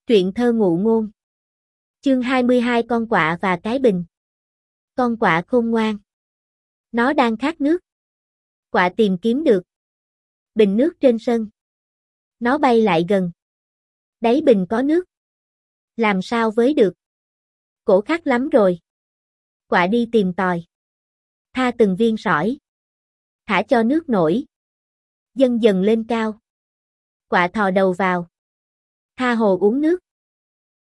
Truyện thơ ngụ ngôn. Chương 22 con quạ và cái bình. Con quạ khôn ngoan. Nó đang khát nước. Quạ tìm kiếm được bình nước trên sân. Nó bay lại gần. Đáy bình có nước. Làm sao với được? Cổ khát lắm rồi. Quạ đi tìm tòi. Tha từng viên sỏi. Thả cho nước nổi. Dần dần lên cao. Quạ thò đầu vào. Tha hồ uống nước.